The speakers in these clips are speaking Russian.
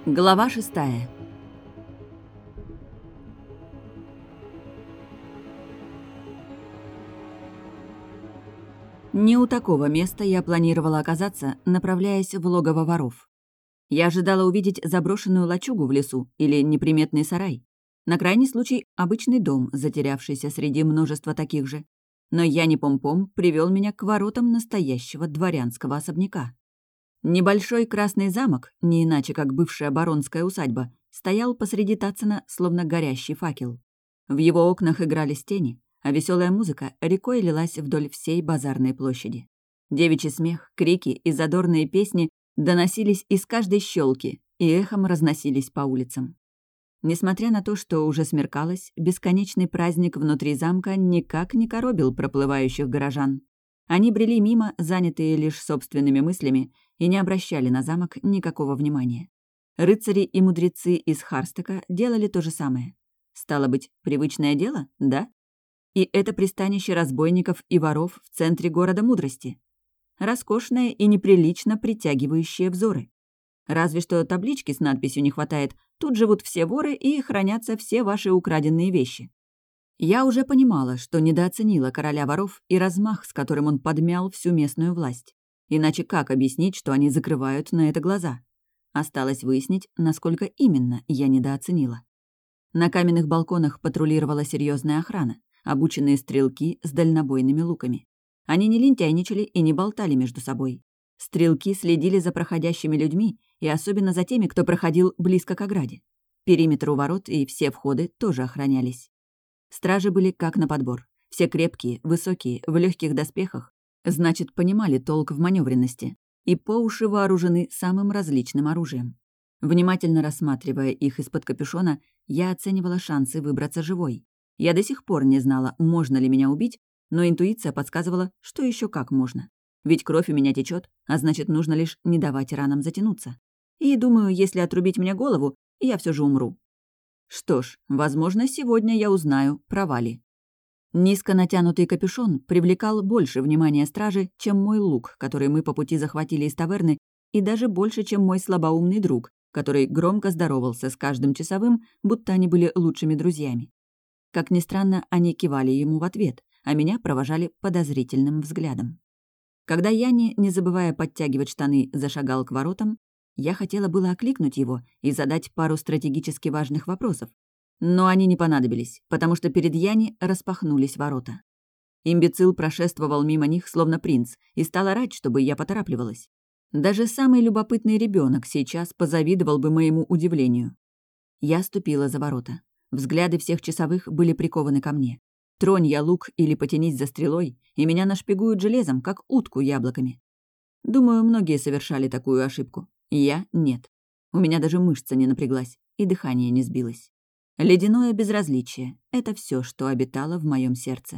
Глава 6. Не у такого места я планировала оказаться, направляясь в логово воров. Я ожидала увидеть заброшенную лачугу в лесу или неприметный сарай. На крайний случай обычный дом, затерявшийся среди множества таких же. Но Яни-Пом-Пом привел меня к воротам настоящего дворянского особняка. Небольшой красный замок, не иначе как бывшая баронская усадьба, стоял посреди Тацена, словно горящий факел. В его окнах играли тени, а веселая музыка рекой лилась вдоль всей базарной площади. Девичий смех, крики и задорные песни доносились из каждой щелки и эхом разносились по улицам. Несмотря на то, что уже смеркалось, бесконечный праздник внутри замка никак не коробил проплывающих горожан. Они брели мимо, занятые лишь собственными мыслями, и не обращали на замок никакого внимания. Рыцари и мудрецы из Харстека делали то же самое. Стало быть, привычное дело, да? И это пристанище разбойников и воров в центре города мудрости. Роскошное и неприлично притягивающее взоры. Разве что таблички с надписью не хватает «Тут живут все воры и хранятся все ваши украденные вещи». Я уже понимала, что недооценила короля воров и размах, с которым он подмял всю местную власть. Иначе как объяснить, что они закрывают на это глаза? Осталось выяснить, насколько именно я недооценила. На каменных балконах патрулировала серьезная охрана, обученные стрелки с дальнобойными луками. Они не лентяйничали и не болтали между собой. Стрелки следили за проходящими людьми и особенно за теми, кто проходил близко к ограде. Периметр у ворот и все входы тоже охранялись. Стражи были как на подбор. Все крепкие, высокие, в легких доспехах. Значит, понимали толк в маневренности. И по уши вооружены самым различным оружием. Внимательно рассматривая их из-под капюшона, я оценивала шансы выбраться живой. Я до сих пор не знала, можно ли меня убить, но интуиция подсказывала, что еще как можно. Ведь кровь у меня течет, а значит, нужно лишь не давать ранам затянуться. И думаю, если отрубить мне голову, я все же умру. Что ж, возможно, сегодня я узнаю про Вали. Низко натянутый капюшон привлекал больше внимания стражи, чем мой лук, который мы по пути захватили из таверны, и даже больше, чем мой слабоумный друг, который громко здоровался с каждым часовым, будто они были лучшими друзьями. Как ни странно, они кивали ему в ответ, а меня провожали подозрительным взглядом. Когда Яни, не забывая подтягивать штаны, зашагал к воротам, я хотела было окликнуть его и задать пару стратегически важных вопросов. Но они не понадобились, потому что перед Яни распахнулись ворота. Имбецил прошествовал мимо них, словно принц, и стал орать, чтобы я поторапливалась. Даже самый любопытный ребенок сейчас позавидовал бы моему удивлению. Я ступила за ворота. Взгляды всех часовых были прикованы ко мне. Тронь я лук или потянись за стрелой, и меня нашпигуют железом, как утку яблоками. Думаю, многие совершали такую ошибку. Я — нет. У меня даже мышца не напряглась, и дыхание не сбилось. Ледяное безразличие — это все, что обитало в моем сердце.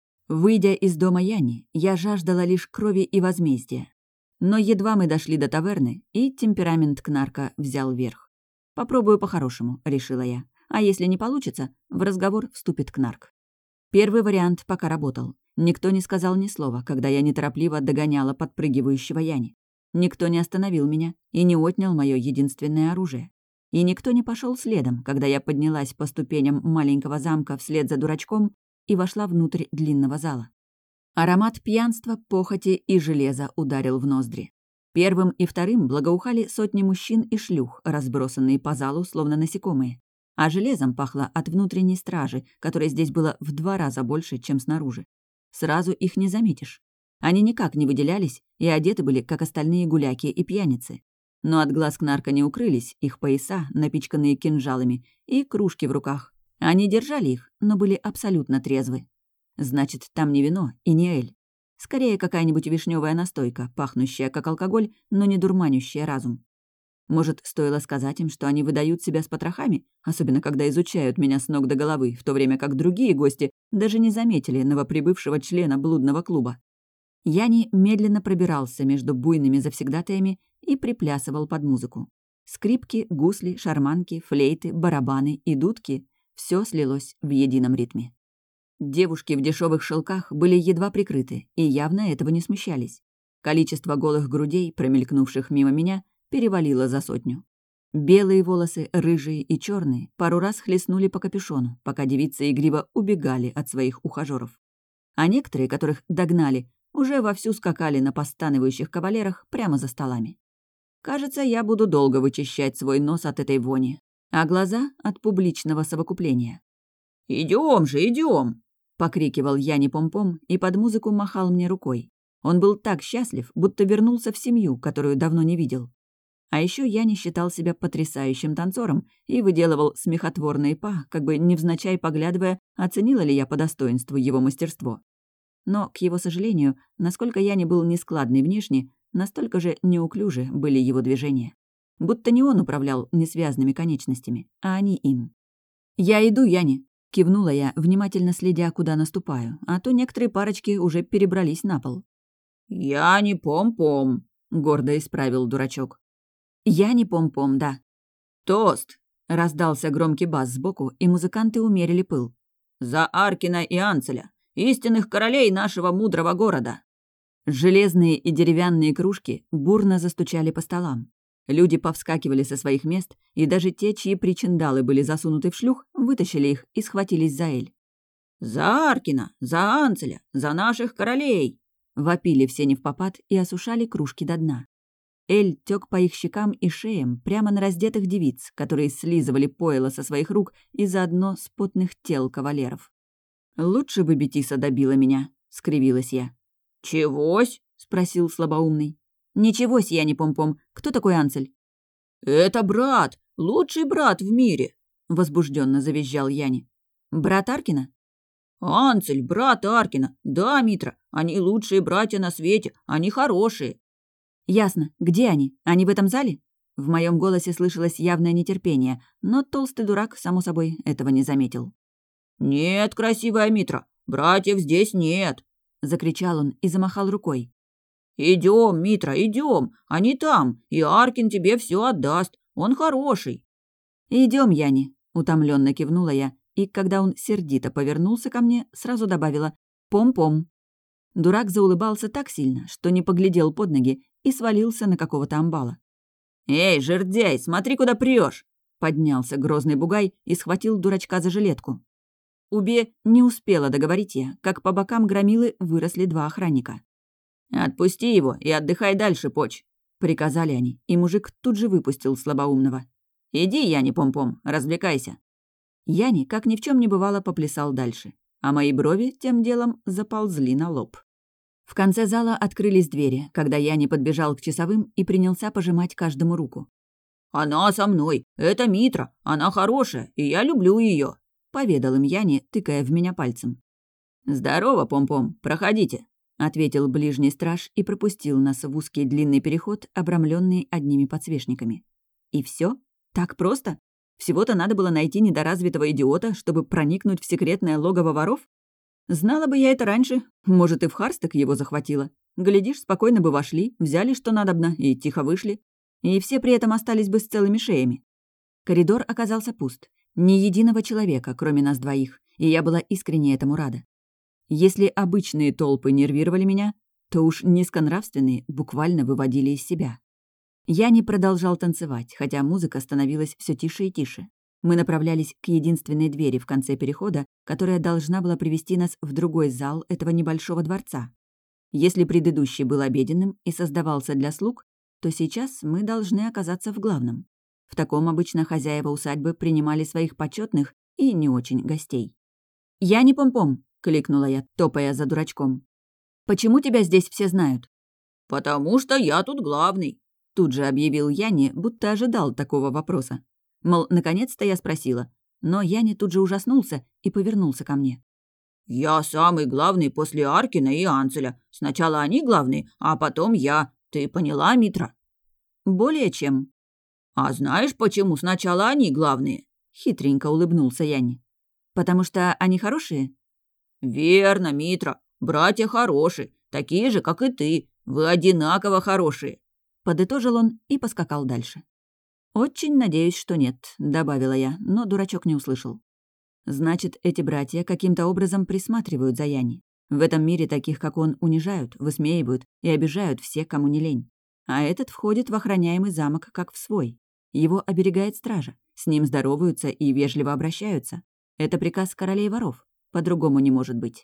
Выйдя из дома Яни, я жаждала лишь крови и возмездия. Но едва мы дошли до таверны, и темперамент Кнарка взял верх. «Попробую по-хорошему», — решила я. А если не получится, в разговор вступит Кнарк. Первый вариант пока работал. Никто не сказал ни слова, когда я неторопливо догоняла подпрыгивающего Яни. Никто не остановил меня и не отнял мое единственное оружие. И никто не пошел следом, когда я поднялась по ступеням маленького замка вслед за дурачком и вошла внутрь длинного зала. Аромат пьянства, похоти и железа ударил в ноздри. Первым и вторым благоухали сотни мужчин и шлюх, разбросанные по залу, словно насекомые. А железом пахло от внутренней стражи, которой здесь было в 2 раза больше, чем снаружи. Сразу их не заметишь. Они никак не выделялись и одеты были, как остальные гуляки и пьяницы. Но от глаз Кнарка не укрылись их пояса, напичканные кинжалами, и кружки в руках. Они держали их, но были абсолютно трезвы. Значит, там не вино и не эль. Скорее, какая-нибудь вишневая настойка, пахнущая как алкоголь, но не дурманящая разум. Может, стоило сказать им, что они выдают себя с потрохами, особенно когда изучают меня с ног до головы, в то время как другие гости даже не заметили новоприбывшего члена блудного клуба. Яни медленно пробирался между буйными завсегдатаями и приплясывал под музыку. Скрипки, гусли, шарманки, флейты, барабаны и дудки — все слилось в едином ритме. Девушки в дешевых шелках были едва прикрыты и явно этого не смущались. Количество голых грудей, промелькнувших мимо меня, перевалило за 100. Белые волосы, рыжие и черные, пару раз хлестнули по капюшону, пока девицы игриво убегали от своих ухажеров. А некоторые, которых догнали, уже вовсю скакали на постанывающих кавалерах прямо за столами. Кажется, я буду долго вычищать свой нос от этой вони, а глаза — от публичного совокупления. «Идем же, идем!» — покрикивал Яни Помпом и под музыку махал мне рукой. Он был так счастлив, будто вернулся в семью, которую давно не видел. А еще Яни считал себя потрясающим танцором и выделывал смехотворные па, как бы невзначай поглядывая, оценила ли я по достоинству его мастерство. Но, к его сожалению, насколько Яни был нескладный внешне, настолько же неуклюжи были его движения. Будто не он управлял несвязными конечностями, а они им. «Я иду, Яни», — кивнула я, внимательно следя, куда наступаю, а то некоторые парочки уже перебрались на пол. «Я не пом-пом», — гордо исправил дурачок. «Я не пом-пом, да». «Тост!» — раздался громкий бас сбоку, и музыканты умерили пыл. «За Аркина и Анцеля, истинных королей нашего мудрого города!» Железные и деревянные кружки бурно застучали по столам. Люди повскакивали со своих мест, и даже те, чьи причиндалы были засунуты в шлюх, вытащили их и схватились за Эль. «За Аркина! За Анцеля! За наших королей!» Вопили все невпопад и осушали кружки до дна. Эль тёк по их щекам и шеям прямо на раздетых девиц, которые слизывали пойло со своих рук и заодно с потных тел кавалеров. «Лучше бы Бетиса добила меня», — скривилась я. «Чегось?» — спросил слабоумный. «Ничегось я не пом-пом. Кто такой Анцель?» «Это брат! Лучший брат в мире!» — возбужденно завизжал Яни. «Брат Аркина?» «Анцель, брат Аркина. Да, Митра, они лучшие братья на свете, они хорошие». «Ясно. Где они? Они в этом зале?» В моем голосе слышалось явное нетерпение, но толстый дурак, само собой, этого не заметил. «Нет, красивая Митра, братьев здесь нет!» — закричал он и замахал рукой. «Идем, Митра, идем, они там, и Аркин тебе все отдаст, он хороший». «Идем, Яни», — утомленно кивнула я, и, когда он сердито повернулся ко мне, сразу добавила «пом-пом». Дурак заулыбался так сильно, что не поглядел под ноги и свалился на какого-то амбала. «Эй, жердяй, смотри, куда прёшь!» — поднялся грозный бугай и схватил дурачка за жилетку. Не успела договорить я, как по бокам громилы выросли два охранника. «Отпусти его и отдыхай дальше, поч», — приказали они, и мужик тут же выпустил слабоумного. «Иди, Яни Пом-Пом, развлекайся». Яни, как ни в чем не бывало, поплясал дальше, а мои брови тем делом заползли на лоб. В конце зала открылись двери, когда Яни подбежал к часовым и принялся пожимать каждому руку. «Она со мной, это Митра, она хорошая, и я люблю ее», — поведал им Яни, тыкая в меня пальцем. «Здорово, Пом-Пом, проходите», — ответил ближний страж и пропустил нас в узкий длинный переход, обрамленный одними подсвечниками. И все? Так просто? Всего-то надо было найти недоразвитого идиота, чтобы проникнуть в секретное логово воров? Знала бы я это раньше, может, и в Харсток его захватила. Глядишь, спокойно бы вошли, взяли что надобно и тихо вышли. И все при этом остались бы с целыми шеями. Коридор оказался пуст. Ни единого человека, кроме нас двоих, и я была искренне этому рада. Если обычные толпы нервировали меня, то уж низконравственные буквально выводили из себя. Я не продолжал танцевать, хотя музыка становилась все тише и тише. Мы направлялись к единственной двери в конце перехода, которая должна была привести нас в другой зал этого небольшого дворца. Если предыдущий был обеденным и создавался для слуг, то сейчас мы должны оказаться в главном. В таком обычно хозяева усадьбы принимали своих почетных и не очень гостей. «Я не Пом-Пом», — кликнула я, топая за дурачком. «Почему тебя здесь все знают?» «Потому что я тут главный», — тут же объявил Яни, будто ожидал такого вопроса. Мол, наконец-то я спросила. Но Яни тут же ужаснулся и повернулся ко мне. «Я самый главный после Аркина и Анцеля. Сначала они главные, а потом я. Ты поняла, Митра?» «Более чем». «А знаешь, почему сначала они главные?» — хитренько улыбнулся Яни. «Потому что они хорошие?» «Верно, Митра. Братья хорошие, такие же, как и ты. Вы одинаково хорошие», — подытожил он и поскакал дальше. «Очень надеюсь, что нет», — добавила я, но дурачок не услышал. «Значит, эти братья каким-то образом присматривают за Яни. В этом мире таких, как он, унижают, высмеивают и обижают все, кому не лень. А этот входит в охраняемый замок, как в свой. Его оберегает стража, с ним здороваются и вежливо обращаются. Это приказ королей воров, по-другому не может быть.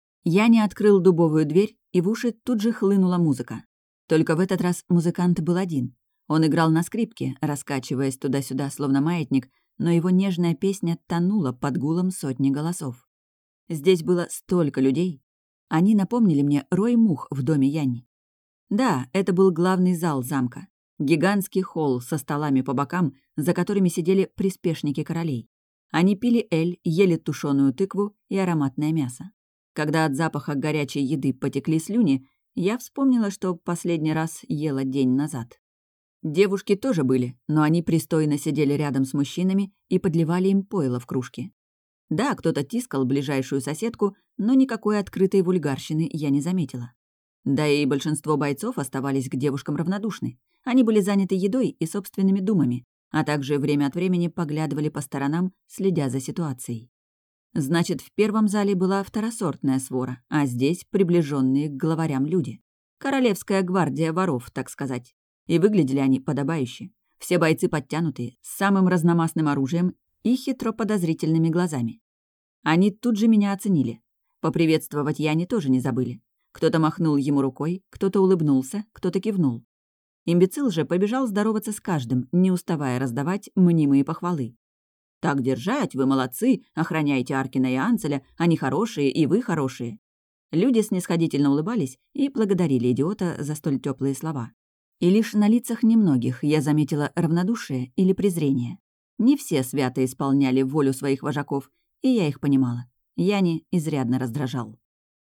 Я не открыл дубовую дверь, и в уши тут же хлынула музыка. Только в этот раз музыкант был один. Он играл на скрипке, раскачиваясь туда-сюда, словно маятник, но его нежная песня тонула под гулом сотни голосов. Здесь было столько людей. Они напомнили мне рой мух в доме Янни. Да, это был главный зал замка. Гигантский холл со столами по бокам, за которыми сидели приспешники королей. Они пили эль, ели тушеную тыкву и ароматное мясо. Когда от запаха горячей еды потекли слюни, я вспомнила, что последний раз ела день назад. Девушки тоже были, но они пристойно сидели рядом с мужчинами и подливали им пойло в кружки. Да, кто-то тискал ближайшую соседку, но никакой открытой вульгарщины я не заметила. Да и большинство бойцов оставались к девушкам равнодушны. Они были заняты едой и собственными думами, а также время от времени поглядывали по сторонам, следя за ситуацией. Значит, в первом зале была второсортная свора, а здесь приближенные к главарям люди. Королевская гвардия воров, так сказать. И выглядели они подобающе. Все бойцы подтянутые, с самым разномастным оружием и хитро подозрительными глазами. Они тут же меня оценили. Поприветствовать Яне тоже не забыли. Кто-то махнул ему рукой, кто-то улыбнулся, кто-то кивнул. Имбецил же побежал здороваться с каждым, не уставая раздавать мнимые похвалы. «Так держать, вы молодцы, охраняете Аркина и Анцеля, они хорошие, и вы хорошие». Люди снисходительно улыбались и благодарили идиота за столь теплые слова. И лишь на лицах немногих я заметила равнодушие или презрение. Не все свято исполняли волю своих вожаков, и я их понимала. Яни изрядно раздражал.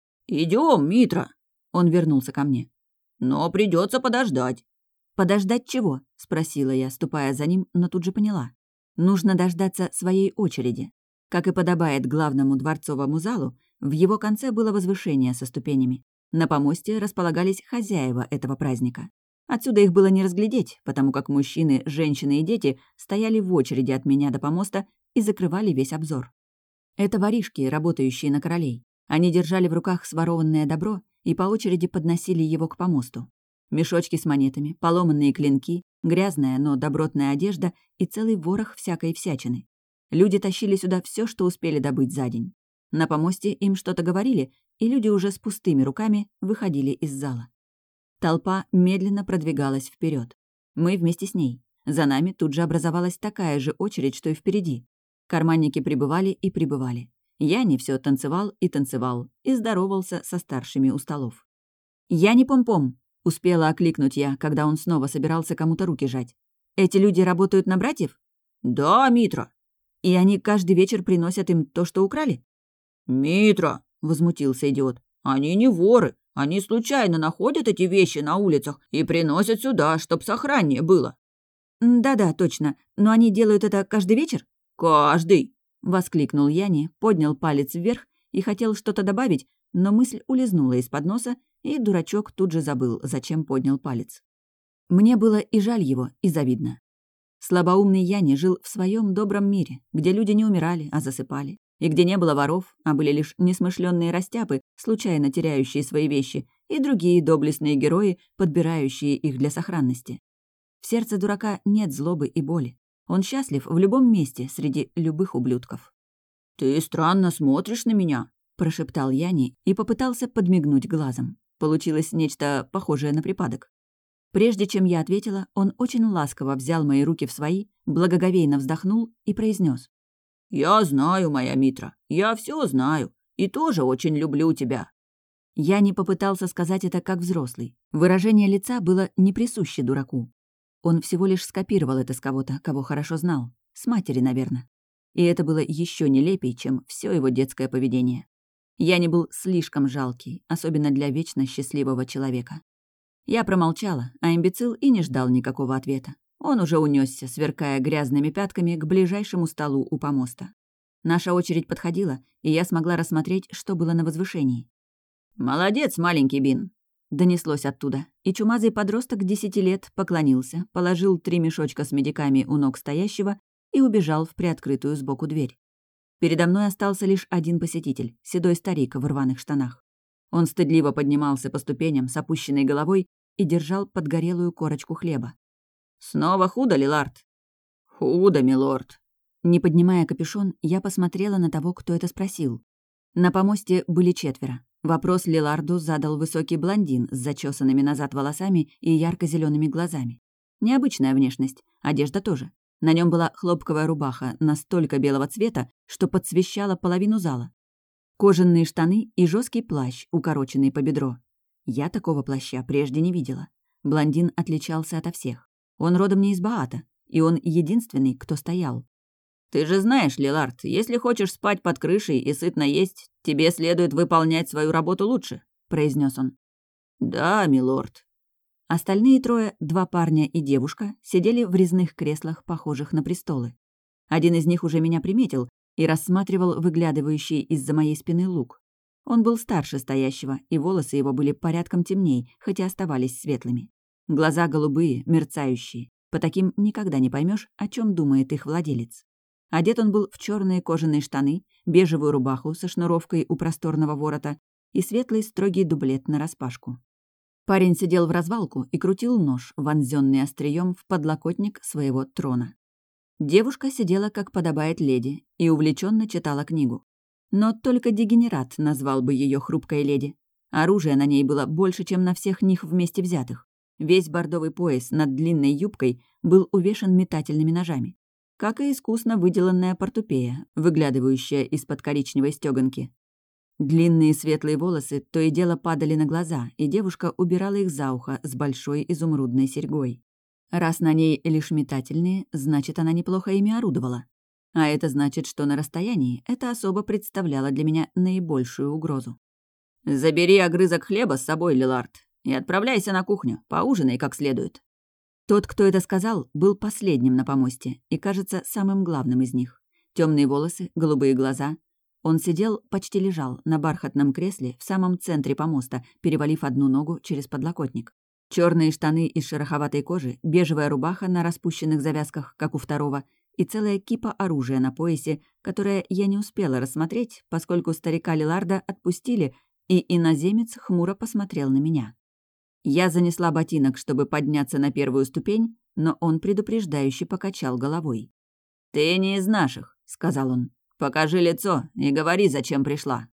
«Идём, Митра!» Он вернулся ко мне. «Но придётся подождать». «Подождать чего?» — спросила я, ступая за ним, но тут же поняла. Нужно дождаться своей очереди. Как и подобает главному дворцовому залу, в его конце было возвышение со ступенями. На помосте располагались хозяева этого праздника. Отсюда их было не разглядеть, потому как мужчины, женщины и дети стояли в очереди от меня до помоста и закрывали весь обзор. Это воришки, работающие на королей. Они держали в руках сворованное добро и по очереди подносили его к помосту. Мешочки с монетами, поломанные клинки, грязная, но добротная одежда и целый ворох всякой всячины. Люди тащили сюда все, что успели добыть за день. На помосте им что-то говорили, и люди уже с пустыми руками выходили из зала. Толпа медленно продвигалась вперед. Мы вместе с ней. За нами тут же образовалась такая же очередь, что и впереди. Карманники прибывали и прибывали. Я не все танцевал и здоровался со старшими у столов. «Я не пом-пом», — успела окликнуть я, когда он снова собирался кому-то руки жать. «Эти люди работают на братьев?» «Да, Митра». «И они каждый вечер приносят им то, что украли?» «Митра», — возмутился идиот, — «они не воры. Они случайно находят эти вещи на улицах и приносят сюда, чтоб сохраннее было». «Да-да, точно. Но они делают это каждый вечер?» «Каждый!» — воскликнул Яни, поднял палец вверх и хотел что-то добавить, но мысль улизнула из-под носа, и дурачок тут же забыл, зачем поднял палец. Мне было и жаль его, и завидно. Слабоумный Яни жил в своем добром мире, где люди не умирали, а засыпали, и где не было воров, а были лишь несмышленные растяпы, случайно теряющие свои вещи, и другие доблестные герои, подбирающие их для сохранности. В сердце дурака нет злобы и боли. Он счастлив в любом месте среди любых ублюдков. «Ты странно смотришь на меня», — прошептал Яни и попытался подмигнуть глазом. Получилось нечто похожее на припадок. Прежде чем я ответила, он очень ласково взял мои руки в свои, благоговейно вздохнул и произнес: «Я знаю, моя Митра, я все знаю, и тоже очень люблю тебя». Я не попытался сказать это как взрослый. Выражение лица было не присуще дураку. Он всего лишь скопировал это с кого-то, кого хорошо знал. С матери, наверное. И это было еще нелепей, чем все его детское поведение. Я не был слишком жалкий, особенно для вечно счастливого человека. Я промолчала, а имбецил и не ждал никакого ответа. Он уже унесся, сверкая грязными пятками, к ближайшему столу у помоста. Наша очередь подходила, и я смогла рассмотреть, что было на возвышении. «Молодец, маленький Бин!» — донеслось оттуда, и чумазый подросток 10 лет поклонился, положил 3 мешочка с медиками у ног стоящего и убежал в приоткрытую сбоку дверь. Передо мной остался лишь один посетитель, седой старик в рваных штанах. Он стыдливо поднимался по ступеням с опущенной головой и держал подгорелую корочку хлеба. «Снова худо, Лилард?» «Худо, милорд». Не поднимая капюшон, я посмотрела на того, кто это спросил. На помосте были 4. Вопрос Лиларду задал высокий блондин с зачесанными назад волосами и ярко-зелеными глазами. Необычная внешность, одежда тоже. На нем была хлопковая рубаха настолько белого цвета, что подсвещала половину зала. Кожаные штаны и жесткий плащ, укороченный по бедро. Я такого плаща прежде не видела. Блондин отличался ото всех. Он родом не из Баата, и он единственный, кто стоял. «Ты же знаешь, Лилард, если хочешь спать под крышей и сытно есть, тебе следует выполнять свою работу лучше», — произнес он. «Да, милорд». Остальные 3, 2 парня и девушка, сидели в резных креслах, похожих на престолы. Один из них уже меня приметил и рассматривал выглядывающий из-за моей спины лук. Он был старше стоящего, и волосы его были порядком темней, хотя оставались светлыми. Глаза голубые, мерцающие. По таким никогда не поймешь, о чем думает их владелец. Одет он был в черные кожаные штаны, бежевую рубаху со шнуровкой у просторного ворота и светлый строгий дублет нараспашку. Парень сидел в развалку и крутил нож, вонзённый острием в подлокотник своего трона. Девушка сидела, как подобает леди, и увлеченно читала книгу. Но только дегенерат назвал бы ее хрупкой леди. Оружия на ней было больше, чем на всех них вместе взятых. Весь бордовый пояс над длинной юбкой был увешан метательными ножами. Как и искусно выделанная портупея, выглядывающая из-под коричневой стёганки. Длинные светлые волосы то и дело падали на глаза, и девушка убирала их за ухо с большой изумрудной серьгой. Раз на ней лишь метательные, значит, она неплохо ими орудовала. А это значит, что на расстоянии эта особа представляла для меня наибольшую угрозу. «Забери огрызок хлеба с собой, Лилард, и отправляйся на кухню, поужинай как следует». Тот, кто это сказал, был последним на помосте и, кажется, самым главным из них. Темные волосы, голубые глаза. Он сидел, почти лежал, на бархатном кресле в самом центре помоста, перевалив одну ногу через подлокотник. Черные штаны из шероховатой кожи, бежевая рубаха на распущенных завязках, как у второго, и целая кипа оружия на поясе, которое я не успела рассмотреть, поскольку старика Лиларда отпустили, и иноземец хмуро посмотрел на меня. Я занесла ботинок, чтобы подняться на первую ступень, но он предупреждающе покачал головой. «Ты не из наших», — сказал он. «Покажи лицо и говори, зачем пришла».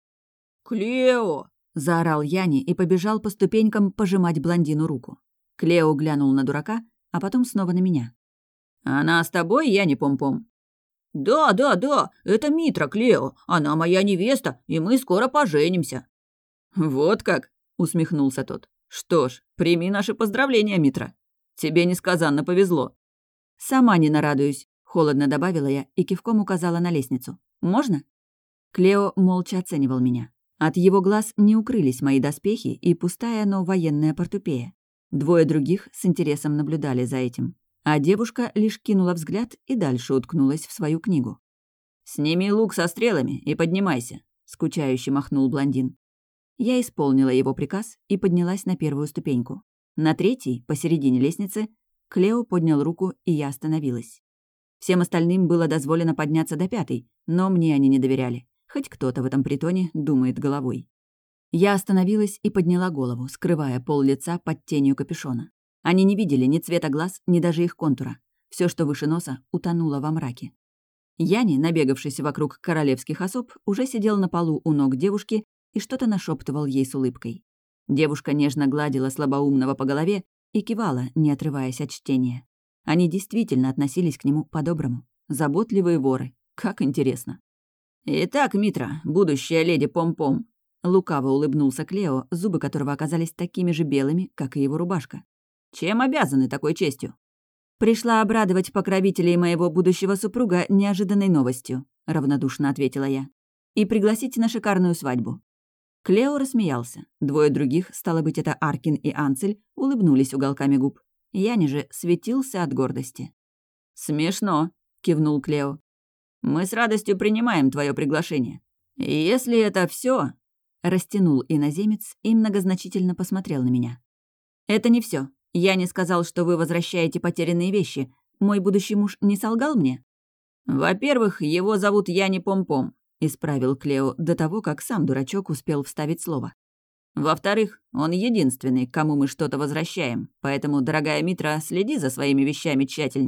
«Клео!» — заорал Яни и побежал по ступенькам пожимать блондину руку. Клео глянул на дурака, а потом снова на меня. «Она с тобой, Яни Пом-Пом?» «Да, это Митра, Клео. Она моя невеста, и мы скоро поженимся». «Вот как?» — усмехнулся тот. «Что ж, прими наши поздравления, Митра. Тебе несказанно повезло». «Сама не нарадуюсь», — холодно добавила я и кивком указала на лестницу. «Можно?» Клео молча оценивал меня. От его глаз не укрылись мои доспехи и пустая, но военная портупея. 2 других с интересом наблюдали за этим. А девушка лишь кинула взгляд и дальше уткнулась в свою книгу. «Сними лук со стрелами и поднимайся», — скучающе махнул блондин. Я исполнила его приказ и поднялась на первую ступеньку. На 3-й, посередине лестницы, Клео поднял руку, и я остановилась. Всем остальным было дозволено подняться до 5-й, но мне они не доверяли. Хоть кто-то в этом притоне думает головой. Я остановилась и подняла голову, скрывая пол лица под тенью капюшона. Они не видели ни цвета глаз, ни даже их контура. Все, что выше носа, утонуло во мраке. Яни, набегавшийся вокруг королевских особ, уже сидел на полу у ног девушки и что-то нашептывал ей с улыбкой. Девушка нежно гладила слабоумного по голове и кивала, не отрываясь от чтения. Они действительно относились к нему по-доброму. Заботливые воры. Как интересно. «Итак, Митра, будущая леди Пом-Пом», — лукаво улыбнулся Клео, зубы которого оказались такими же белыми, как и его рубашка. «Чем обязаны такой честью?» «Пришла обрадовать покровителей моего будущего супруга неожиданной новостью», — равнодушно ответила я. «И пригласить на шикарную свадьбу». Клео рассмеялся. 2 других, стало быть, это Аркин и Анцель, улыбнулись уголками губ. Яни же светился от гордости. «Смешно», — кивнул Клео. «Мы с радостью принимаем твое приглашение. И если это все, растянул иноземец и многозначительно посмотрел на меня. «Это не все. Я не сказал, что вы возвращаете потерянные вещи. Мой будущий муж не солгал мне?» «Во-первых, его зовут Яни Пом-Пом», — исправил Клео до того, как сам дурачок успел вставить слово. «Во-вторых, он единственный, кому мы что-то возвращаем, поэтому, дорогая Митра, следи за своими вещами тщательней.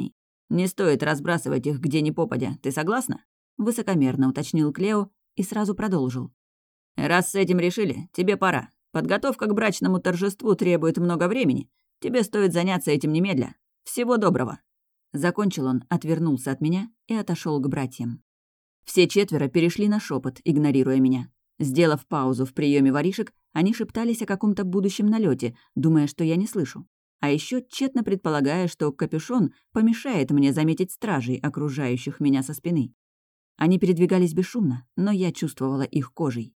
Не стоит разбрасывать их где ни попадя, ты согласна?» — высокомерно уточнил Клео и сразу продолжил. «Раз с этим решили, тебе пора. Подготовка к брачному торжеству требует много времени. Тебе стоит заняться этим немедля. Всего доброго». Закончил он, отвернулся от меня и отошел к братьям. Все четверо перешли на шепот, игнорируя меня. Сделав паузу в приеме воришек, они шептались о каком-то будущем налете, думая, что я не слышу. А еще тщетно предполагая, что капюшон помешает мне заметить стражей, окружающих меня со спины. Они передвигались бесшумно, но я чувствовала их кожей.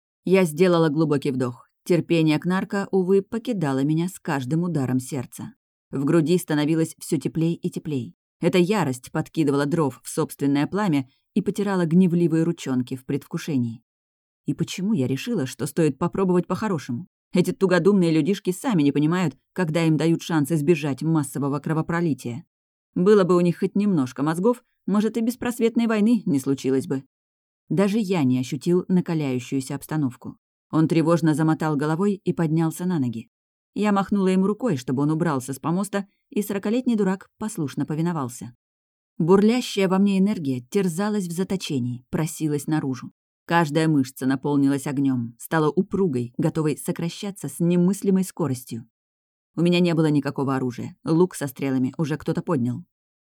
Я сделала глубокий вдох. Терпение Кнарка, увы, покидало меня с каждым ударом сердца. В груди становилось все теплей и теплей. Эта ярость подкидывала дров в собственное пламя и потирала гневливые ручонки в предвкушении. И почему я решила, что стоит попробовать по-хорошему? Эти тугодумные людишки сами не понимают, когда им дают шанс избежать массового кровопролития. Было бы у них хоть немножко мозгов, может, и беспросветной войны не случилось бы. Даже я не ощутил накаляющуюся обстановку. Он тревожно замотал головой и поднялся на ноги. Я махнула ему рукой, чтобы он убрался с помоста, и 40-летний дурак послушно повиновался. Бурлящая во мне энергия терзалась в заточении, просилась наружу. Каждая мышца наполнилась огнем, стала упругой, готовой сокращаться с немыслимой скоростью. У меня не было никакого оружия, лук со стрелами уже кто-то поднял.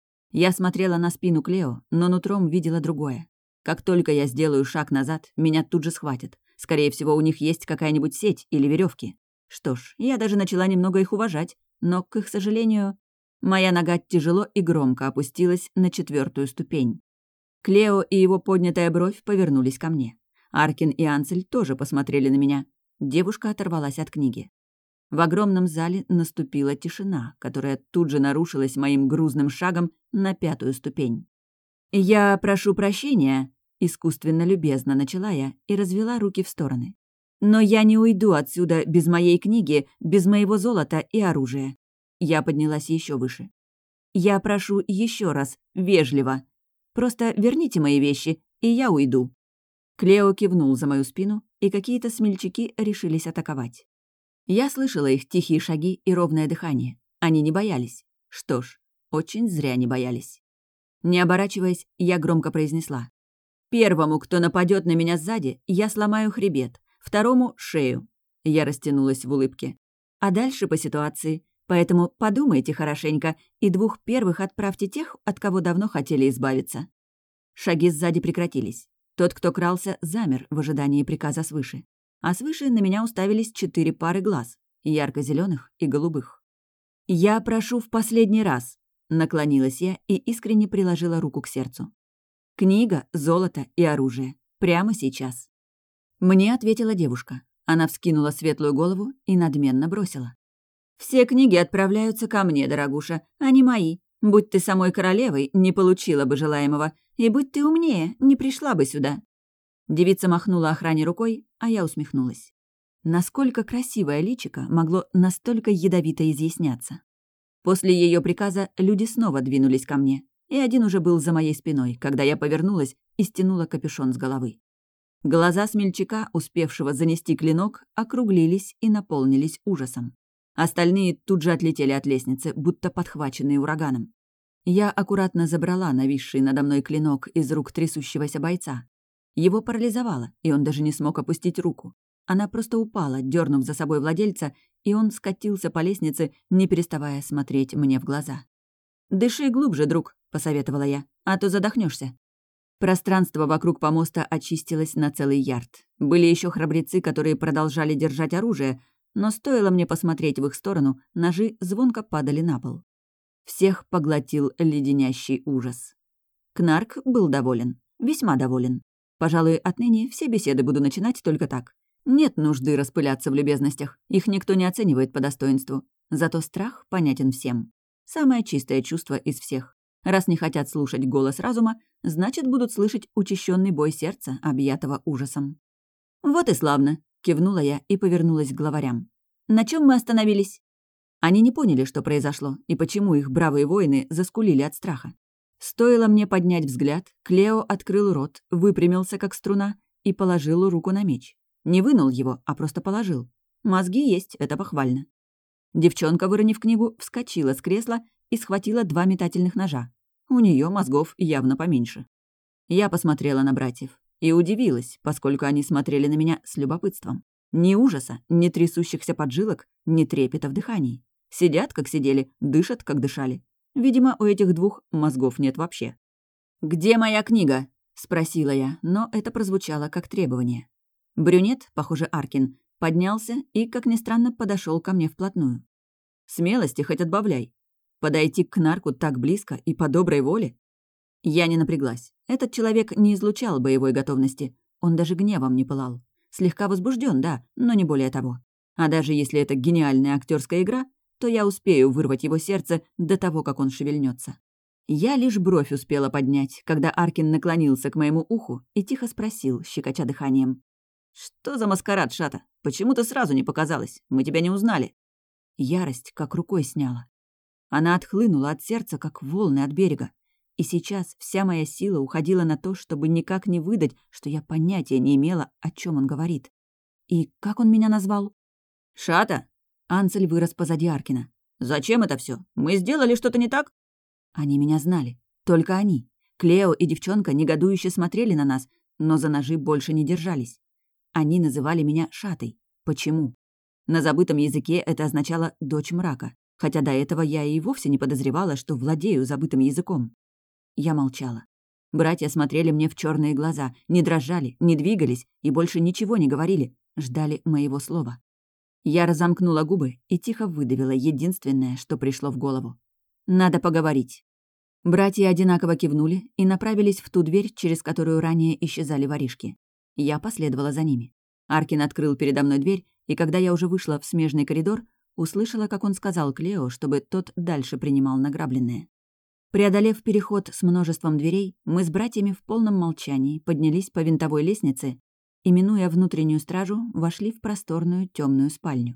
Я смотрела на спину Клео, но нутром видела другое. Как только я сделаю шаг назад, меня тут же схватят. Скорее всего, у них есть какая-нибудь сеть или веревки. Что ж, я даже начала немного их уважать, но, к их сожалению, моя нога тяжело и громко опустилась на 4-ю ступень. Клео и его поднятая бровь повернулись ко мне. Аркин и Ансель тоже посмотрели на меня. Девушка оторвалась от книги. В огромном зале наступила тишина, которая тут же нарушилась моим грузным шагом на 5-ю ступень. «Я прошу прощения», — искусственно любезно начала я и развела руки в стороны. «Но я не уйду отсюда без моей книги, без моего золота и оружия». Я поднялась еще выше. «Я прошу еще раз, вежливо. Просто верните мои вещи, и я уйду». Клео кивнул за мою спину, и какие-то смельчаки решились атаковать. Я слышала их тихие шаги и ровное дыхание. Они не боялись. Что ж, очень зря не боялись. Не оборачиваясь, я громко произнесла. «Первому, кто нападет на меня сзади, я сломаю хребет, второму — шею». Я растянулась в улыбке. «А дальше по ситуации. Поэтому подумайте хорошенько, и 2 первых отправьте тех, от кого давно хотели избавиться». Шаги сзади прекратились. Тот, кто крался, замер в ожидании приказа свыше. А свыше на меня уставились 4 пары глаз, ярко-зеленых и голубых. «Я прошу в последний раз», — наклонилась я и искренне приложила руку к сердцу. «Книга, золото и оружие. Прямо сейчас». Мне ответила девушка. Она вскинула светлую голову и надменно бросила. «Все книги отправляются ко мне, дорогуша, а не мои. Будь ты самой королевой, не получила бы желаемого, и будь ты умнее, не пришла бы сюда». Девица махнула охране рукой, а я усмехнулась. Насколько красивое личико могло настолько ядовито изъясняться? После ее приказа люди снова двинулись ко мне, и один уже был за моей спиной, когда я повернулась и стянула капюшон с головы. Глаза смельчака, успевшего занести клинок, округлились и наполнились ужасом. Остальные тут же отлетели от лестницы, будто подхваченные ураганом. Я аккуратно забрала нависший надо мной клинок из рук трясущегося бойца. Его парализовало, и он даже не смог опустить руку. Она просто упала, дернув за собой владельца, и он скатился по лестнице, не переставая смотреть мне в глаза. «Дыши глубже, друг», — посоветовала я, — «а то задохнешься». Пространство вокруг помоста очистилось на целый ярд. Были еще храбрецы, которые продолжали держать оружие, но стоило мне посмотреть в их сторону, ножи звонко падали на пол. Всех поглотил леденящий ужас. Кнарк был доволен, весьма доволен. Пожалуй, отныне все беседы буду начинать только так. Нет нужды распыляться в любезностях, их никто не оценивает по достоинству. Зато страх понятен всем. Самое чистое чувство из всех. Раз не хотят слушать голос разума, значит, будут слышать учащенный бой сердца, объятого ужасом. «Вот и славно», — кивнула я и повернулась к главарям. «На чем мы остановились?» Они не поняли, что произошло, и почему их бравые воины заскулили от страха. Стоило мне поднять взгляд, Клео открыл рот, выпрямился как струна и положил руку на меч. Не вынул его, а просто положил. Мозги есть, это похвально. Девчонка, выронив книгу, вскочила с кресла и схватила 2 метательных ножа. У нее мозгов явно поменьше. Я посмотрела на братьев и удивилась, поскольку они смотрели на меня с любопытством. Ни ужаса, ни трясущихся поджилок, ни трепета в дыхании. Сидят, как сидели, дышат, как дышали. Видимо, у этих двух мозгов нет вообще. «Где моя книга?» — спросила я, но это прозвучало как требование. Брюнет, похоже, Аркин, поднялся и, как ни странно, подошел ко мне вплотную. Смелости хоть отбавляй. Подойти к нарку так близко и по доброй воле? Я не напряглась. Этот человек не излучал боевой готовности. Он даже гневом не пылал. Слегка возбужден, да, но не более того. А даже если это гениальная актерская игра, то я успею вырвать его сердце до того, как он шевельнется. Я лишь бровь успела поднять, когда Аркин наклонился к моему уху и тихо спросил, щекоча дыханием. «Что за маскарад, Шата? Почему ты сразу не показалась? Мы тебя не узнали». Ярость как рукой сняла. Она отхлынула от сердца, как волны от берега. И сейчас вся моя сила уходила на то, чтобы никак не выдать, что я понятия не имела, о чем он говорит. И как он меня назвал? «Шата!» Анцель вырос позади Аркина. «Зачем это все? Мы сделали что-то не так?» Они меня знали. Только они. Клео и девчонка негодующе смотрели на нас, но за ножи больше не держались. Они называли меня Шатой. Почему? На забытом языке это означало «дочь мрака», хотя до этого я и вовсе не подозревала, что владею забытым языком. Я молчала. Братья смотрели мне в черные глаза, не дрожали, не двигались и больше ничего не говорили, ждали моего слова. Я разомкнула губы и тихо выдавила единственное, что пришло в голову. «Надо поговорить». Братья одинаково кивнули и направились в ту дверь, через которую ранее исчезали воришки. Я последовала за ними. Аркин открыл передо мной дверь, и когда я уже вышла в смежный коридор, услышала, как он сказал Клео, чтобы тот дальше принимал награбленное. Преодолев переход с множеством дверей, мы с братьями в полном молчании поднялись по винтовой лестнице и, минуя внутреннюю стражу, вошли в просторную темную спальню.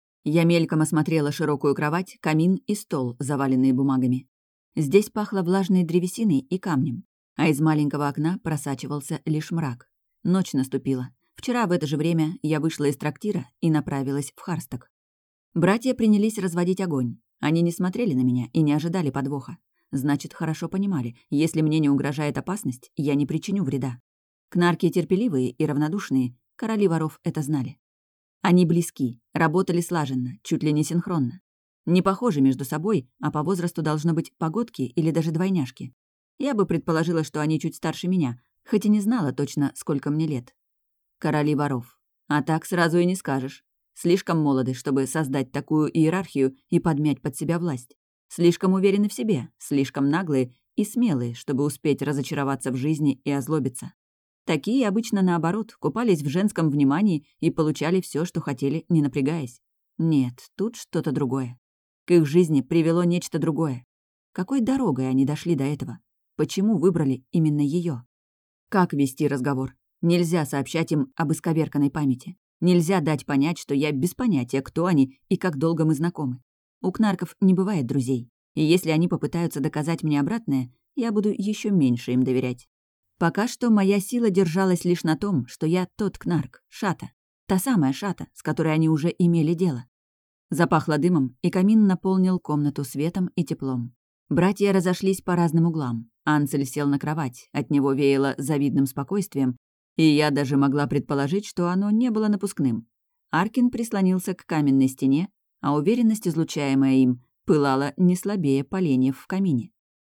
Я мельком осмотрела широкую кровать, камин и стол, заваленные бумагами. Здесь пахло влажной древесиной и камнем, а из маленького окна просачивался лишь мрак. Ночь наступила. Вчера в это же время я вышла из трактира и направилась в Харсток. Братья принялись разводить огонь. Они не смотрели на меня и не ожидали подвоха. Значит, хорошо понимали, если мне не угрожает опасность, я не причиню вреда. Кнарки терпеливые и равнодушные, короли воров это знали. Они близки, работали слаженно, чуть ли не синхронно. Не похожи между собой, а по возрасту должно быть погодки или даже двойняшки. Я бы предположила, что они чуть старше меня, хоть и не знала точно, сколько мне лет. Короли воров. А так сразу и не скажешь. Слишком молоды, чтобы создать такую иерархию и подмять под себя власть. Слишком уверены в себе, слишком наглые и смелые, чтобы успеть разочароваться в жизни и озлобиться. Такие обычно, наоборот, купались в женском внимании и получали все, что хотели, не напрягаясь. Нет, тут что-то другое. К их жизни привело нечто другое. Какой дорогой они дошли до этого? Почему выбрали именно ее? Как вести разговор? Нельзя сообщать им об исковерканной памяти. Нельзя дать понять, что я без понятия, кто они и как долго мы знакомы. У кнарков не бывает друзей. И если они попытаются доказать мне обратное, я буду еще меньше им доверять. Пока что моя сила держалась лишь на том, что я тот кнарк, Шата. Та самая Шата, с которой они уже имели дело. Запахло дымом, и камин наполнил комнату светом и теплом. Братья разошлись по разным углам. Анцель сел на кровать, от него веяло завидным спокойствием, и я даже могла предположить, что оно не было напускным. Аркин прислонился к каменной стене, а уверенность, излучаемая им, пылала не слабее поленьев в камине.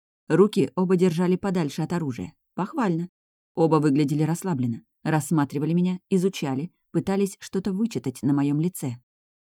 Руки оба держали подальше от оружия. Похвально. Оба выглядели расслабленно, рассматривали меня, изучали, пытались что-то вычитать на моем лице.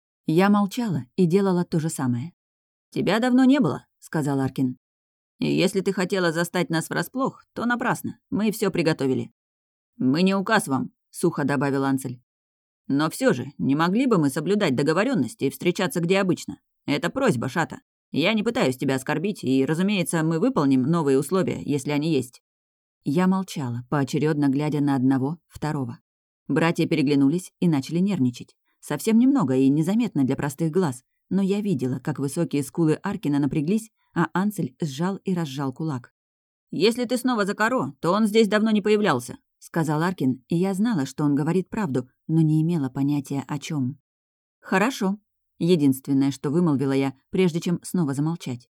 Я молчала и делала то же самое. «Тебя давно не было», — сказал Аркин. «И если ты хотела застать нас врасплох, то напрасно. Мы все приготовили». «Мы не указ вам», — сухо добавил Анцель. «Но все же, не могли бы мы соблюдать договоренности и встречаться где обычно? Это просьба, Шата. Я не пытаюсь тебя оскорбить, и, разумеется, мы выполним новые условия, если они есть». Я молчала, поочередно глядя на одного, второго. Братья переглянулись и начали нервничать. Совсем немного и незаметно для простых глаз, но я видела, как высокие скулы Аркина напряглись, а Анцель сжал и разжал кулак. «Если ты снова за Каро, то он здесь давно не появлялся», — сказал Аркин, и я знала, что он говорит правду, но не имела понятия о чем. «Хорошо», — единственное, что вымолвила я, прежде чем снова замолчать.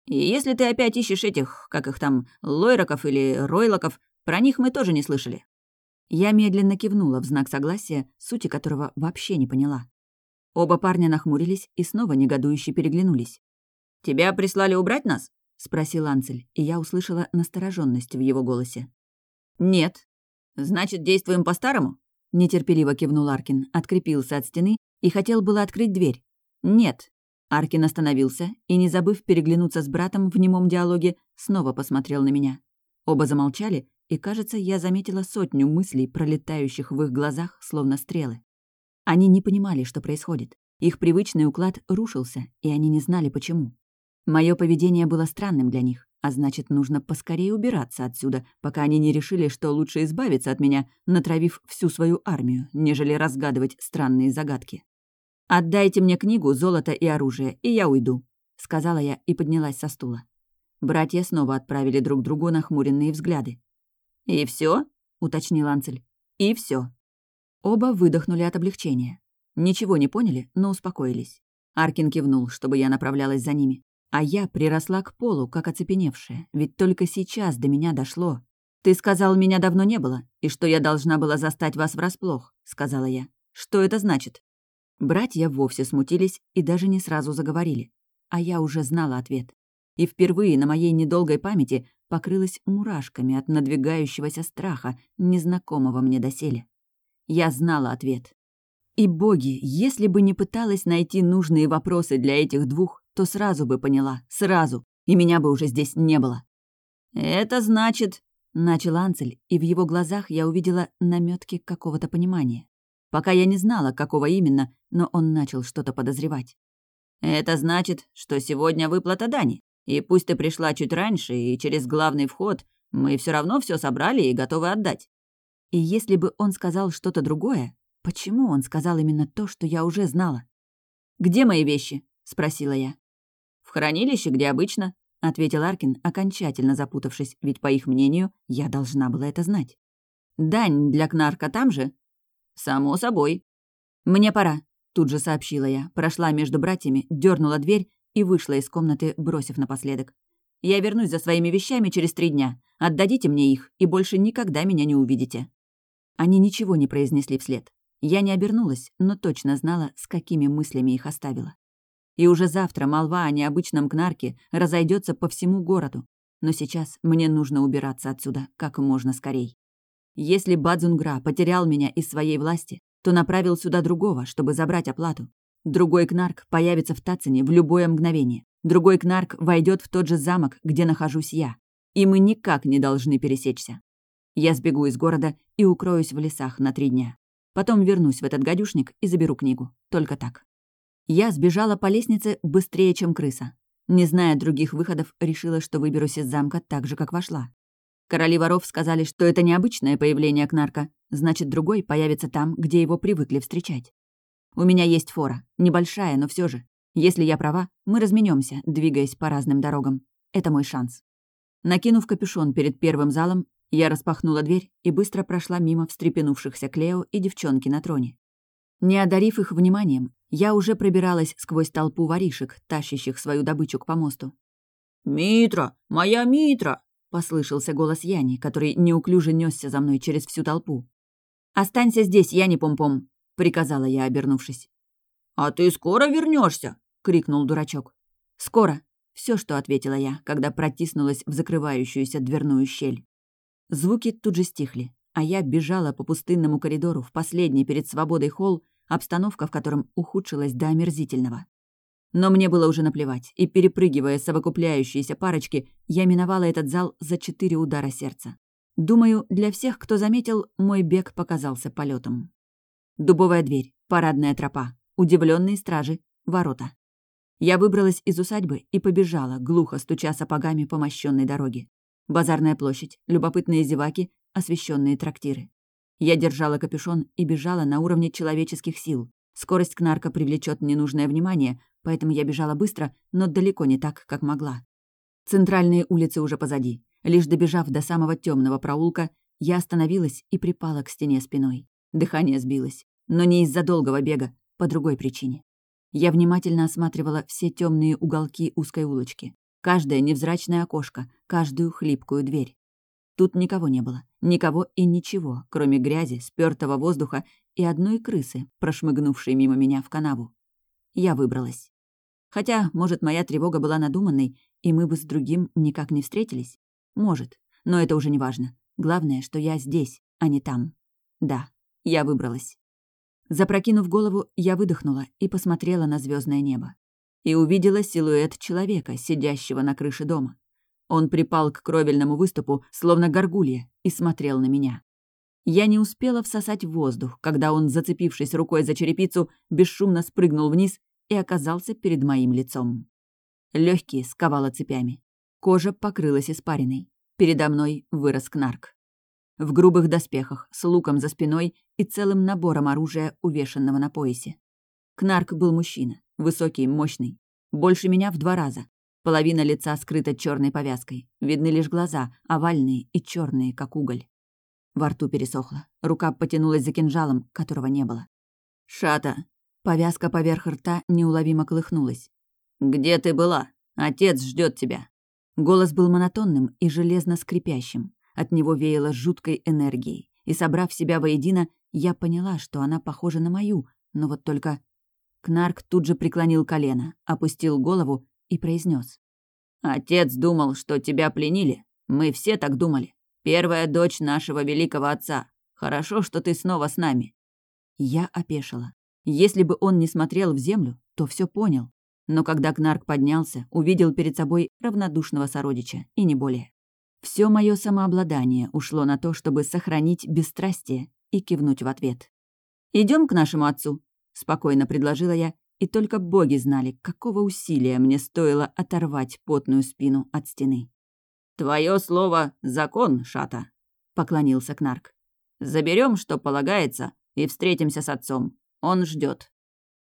И если ты опять ищешь этих, как их там, лойроков или ройлоков, про них мы тоже не слышали». Я медленно кивнула в знак согласия, сути которого вообще не поняла. Оба парня нахмурились и снова негодующе переглянулись. «Тебя прислали убрать нас?» — спросил Анцель, и я услышала настороженность в его голосе. «Нет». «Значит, действуем по-старому?» — нетерпеливо кивнул Аркин, открепился от стены и хотел было открыть дверь. «Нет». Аркин остановился и, не забыв переглянуться с братом в немом диалоге, снова посмотрел на меня. Оба замолчали, и, кажется, я заметила сотню мыслей, пролетающих в их глазах, словно стрелы. Они не понимали, что происходит. Их привычный уклад рушился, и они не знали, почему. Моё поведение было странным для них, а значит, нужно поскорее убираться отсюда, пока они не решили, что лучше избавиться от меня, натравив всю свою армию, нежели разгадывать странные загадки. «Отдайте мне книгу, золото и оружие, и я уйду», — сказала я и поднялась со стула. Братья снова отправили друг другу нахмуренные взгляды. «И все? уточнил Анцель. «И все. Оба выдохнули от облегчения. Ничего не поняли, но успокоились. Аркин кивнул, чтобы я направлялась за ними. А я приросла к полу, как оцепеневшая, ведь только сейчас до меня дошло. «Ты сказал, меня давно не было, и что я должна была застать вас врасплох», — сказала я. «Что это значит?» Братья вовсе смутились и даже не сразу заговорили. А я уже знала ответ. И впервые на моей недолгой памяти покрылась мурашками от надвигающегося страха, незнакомого мне доселе. Я знала ответ. И боги, если бы не пыталась найти нужные вопросы для этих двух, то сразу бы поняла, сразу, и меня бы уже здесь не было. «Это значит...» — начал Анцель, и в его глазах я увидела намётки какого-то понимания. Пока я не знала, какого именно, но он начал что-то подозревать. «Это значит, что сегодня выплата дани, и пусть ты пришла чуть раньше и через главный вход, мы все равно все собрали и готовы отдать». И если бы он сказал что-то другое, почему он сказал именно то, что я уже знала? «Где мои вещи?» — спросила я. «В хранилище, где обычно», — ответил Аркин, окончательно запутавшись, ведь, по их мнению, я должна была это знать. «Дань для Кнарка там же?» «Само собой». «Мне пора», — тут же сообщила я, прошла между братьями, дернула дверь и вышла из комнаты, бросив напоследок. «Я вернусь за своими вещами через 3 дня. Отдадите мне их, и больше никогда меня не увидите». Они ничего не произнесли вслед. Я не обернулась, но точно знала, с какими мыслями их оставила. И уже завтра молва о необычном Кнарке разойдется по всему городу. Но сейчас мне нужно убираться отсюда как можно скорей. Если Бадзунгра потерял меня из своей власти, то направил сюда другого, чтобы забрать оплату. Другой Кнарк появится в Тацине в любое мгновение. Другой Кнарк войдет в тот же замок, где нахожусь я. И мы никак не должны пересечься. Я сбегу из города и укроюсь в лесах на 3 дня. Потом вернусь в этот гадюшник и заберу книгу. Только так. Я сбежала по лестнице быстрее, чем крыса. Не зная других выходов, решила, что выберусь из замка так же, как вошла. Короли воров сказали, что это необычное появление Кнарка, значит, другой появится там, где его привыкли встречать. У меня есть фора, небольшая, но все же. Если я права, мы разменемся, двигаясь по разным дорогам. Это мой шанс. Накинув капюшон перед первым залом, я распахнула дверь и быстро прошла мимо встрепенувшихся Клео и девчонки на троне. Не одарив их вниманием, я уже пробиралась сквозь толпу воришек, тащащих свою добычу к помосту. «Митра! Моя Митра!» — послышался голос Яни, который неуклюже нёсся за мной через всю толпу. «Останься здесь, Яни Пом-Пом!» — приказала я, обернувшись. «А ты скоро вернешься? крикнул дурачок. «Скоро!» — все, что ответила я, когда протиснулась в закрывающуюся дверную щель. Звуки тут же стихли, а я бежала по пустынному коридору в последний перед свободой холл, обстановка в котором ухудшилась до омерзительного. Но мне было уже наплевать, и, перепрыгивая совокупляющиеся парочки, я миновала этот зал за 4 удара сердца. Думаю, для всех, кто заметил, мой бег показался полетом. Дубовая дверь, парадная тропа, удивленные стражи, ворота. Я выбралась из усадьбы и побежала, глухо стуча сапогами по мощенной дороге. Базарная площадь, любопытные зеваки, освещенные трактиры. Я держала капюшон и бежала на уровне человеческих сил. Скорость Кнарка привлечет ненужное внимание, поэтому я бежала быстро, но далеко не так, как могла. Центральные улицы уже позади. Лишь добежав до самого темного проулка, я остановилась и припала к стене спиной. Дыхание сбилось, но не из-за долгого бега, по другой причине. Я внимательно осматривала все темные уголки узкой улочки. Каждое невзрачное окошко, каждую хлипкую дверь. Тут никого не было. Никого и ничего, кроме грязи, спёртого воздуха и одной крысы, прошмыгнувшей мимо меня в канаву. Я выбралась. Хотя, может, моя тревога была надуманной, и мы бы с другим никак не встретились? Может, но это уже не важно. Главное, что я здесь, а не там. Да, я выбралась. Запрокинув голову, я выдохнула и посмотрела на звездное небо. И увидела силуэт человека, сидящего на крыше дома. Он припал к кровельному выступу, словно горгулья, и смотрел на меня. Я не успела всосать воздух, когда он, зацепившись рукой за черепицу, бесшумно спрыгнул вниз и оказался перед моим лицом. Легкие сковало цепями. Кожа покрылась испариной. Передо мной вырос Кнарк. В грубых доспехах, с луком за спиной и целым набором оружия, увешанного на поясе. Кнарк был мужчина, высокий, мощный, больше меня в 2 раза. Половина лица скрыта черной повязкой, видны лишь глаза, овальные и черные, как уголь. Во рту пересохло, рука потянулась за кинжалом, которого не было. «Шата!» Повязка поверх рта неуловимо колыхнулась. «Где ты была? Отец ждет тебя!» Голос был монотонным и железно скрипящим. От него веяло жуткой энергией. И, собрав себя воедино, я поняла, что она похожа на мою, но вот только... Кнарк тут же преклонил колено, опустил голову и произнес: «Отец думал, что тебя пленили. Мы все так думали. Первая дочь нашего великого отца. Хорошо, что ты снова с нами». Я опешила. Если бы он не смотрел в землю, то все понял. Но когда Кнарк поднялся, увидел перед собой равнодушного сородича, и не более. Все мое самообладание ушло на то, чтобы сохранить бесстрастие и кивнуть в ответ. Идем к нашему отцу», — спокойно предложила я, и только боги знали, какого усилия мне стоило оторвать потную спину от стены. «Твое слово — закон, Шата», — поклонился Кнарк. «Заберем, что полагается, и встретимся с отцом. Он ждет.